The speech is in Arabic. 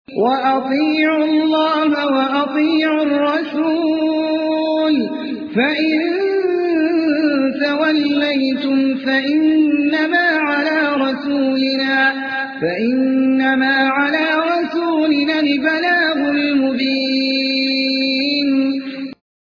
وأطيعوا الله وأطيعوا الرسول فإن توليتم فإنما على رسولنا البلاغ